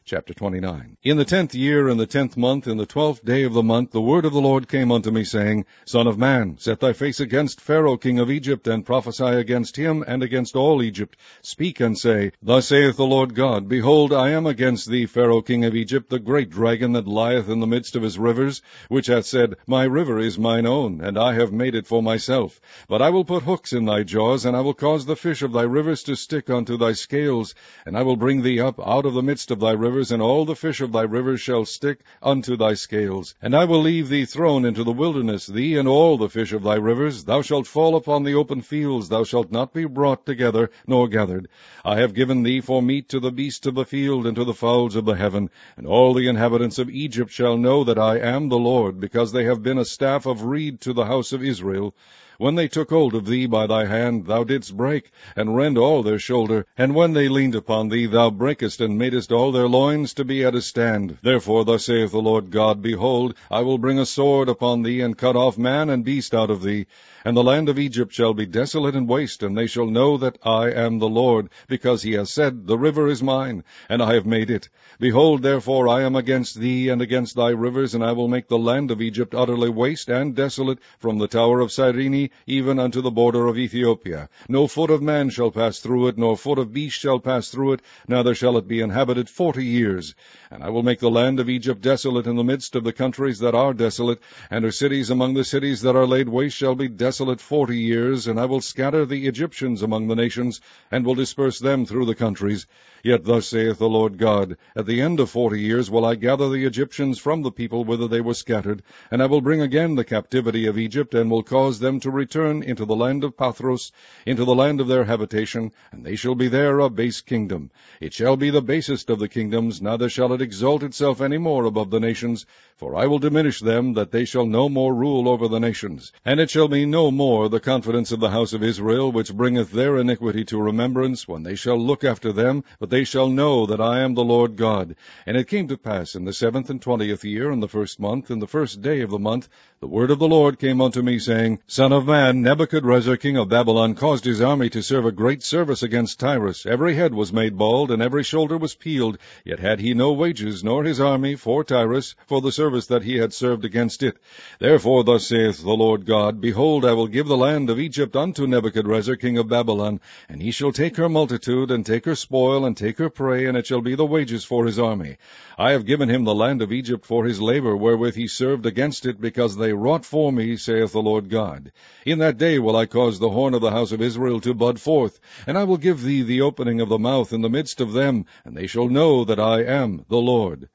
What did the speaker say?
Chapter 29. In the 10th year, in the 10th month, in the 12th day of the month, the word of the Lord came unto me, saying, Son of man, set thy face against Pharaoh king of Egypt, and prophesy against him, and against all Egypt. Speak and say, Thus saith the Lord God, Behold, I am against thee, Pharaoh king of Egypt, the great dragon that lieth in the midst of his rivers, which hath said, My river is mine own, and I have made it for myself. But I will put hooks in thy jaws, and I will cause the fish of thy rivers to stick unto thy scales, and I will bring thee up out of the midst of thy rivers, and all the fish of thy rivers shall stick unto thy scales. And I will leave thee thrown into the wilderness, thee and all the fish of thy rivers. Thou shalt fall upon the open fields, thou shalt not be brought together, nor gathered. I have given thee for meat to the beasts of the field, and to the fowls of the heaven. And all the inhabitants of Egypt shall know that I am the Lord, because they have been a staff of reed to the house of Israel. When they took hold of thee by thy hand, thou didst break, and rend all their shoulder. And when they leaned upon thee, thou breakest, and madest all their loins to be at a stand. Therefore thus saith the Lord God, Behold, I will bring a sword upon thee, and cut off man and beast out of thee. And the land of Egypt shall be desolate and waste, and they shall know that I am the Lord, because he has said, The river is mine, and I have made it. Behold, therefore, I am against thee, and against thy rivers, and I will make the land of Egypt utterly waste and desolate, from the tower of Cyrene even unto the border of Ethiopia. No foot of man shall pass through it, nor foot of beast shall pass through it, neither shall it be inhabited 40 years. And I will make the land of Egypt desolate in the midst of the countries that are desolate, and her cities among the cities that are laid waste shall be desolate 40 years, and I will scatter the Egyptians among the nations, and will disperse them through the countries. Yet thus saith the Lord God, At the end of 40 years will I gather the Egyptians from the people whither they were scattered, and I will bring again the captivity of Egypt, and will cause them to return into the land of Pathros, into the land of their habitation, and they shall be there a base kingdom. It shall be the basest of the kingdoms, neither shall it exalt itself any more above the nations, for I will diminish them, that they shall no more rule over the nations. And it shall be no more the confidence of the house of Israel, which bringeth their iniquity to remembrance, when they shall look after them, but they shall know that I am the Lord God. And it came to pass in the 7th and 20th year, in the 1st month, in the 1st day of the month, the word of the Lord came unto me, saying, Son of man, Nebuchadrezzar king of Babylon caused his army to serve a great service against Tyrus. Every head was made bald, and every shoulder was peeled, yet had he no wages, nor his army, for Tyrus, for the service that he had served against it. Therefore thus saith the Lord God, Behold, I will give the land of Egypt unto Nebuchadrezzar king of Babylon, and he shall take her multitude, and take her spoil, and take her prey, and it shall be the wages for his army. I have given him the land of Egypt for his labor, wherewith he served against it, because they wrought for me, saith the Lord God. In that day will I cause the horn of the house of Israel to bud forth, and I will give thee the opening of the mouth in the midst of them, and they shall know that I am the Lord.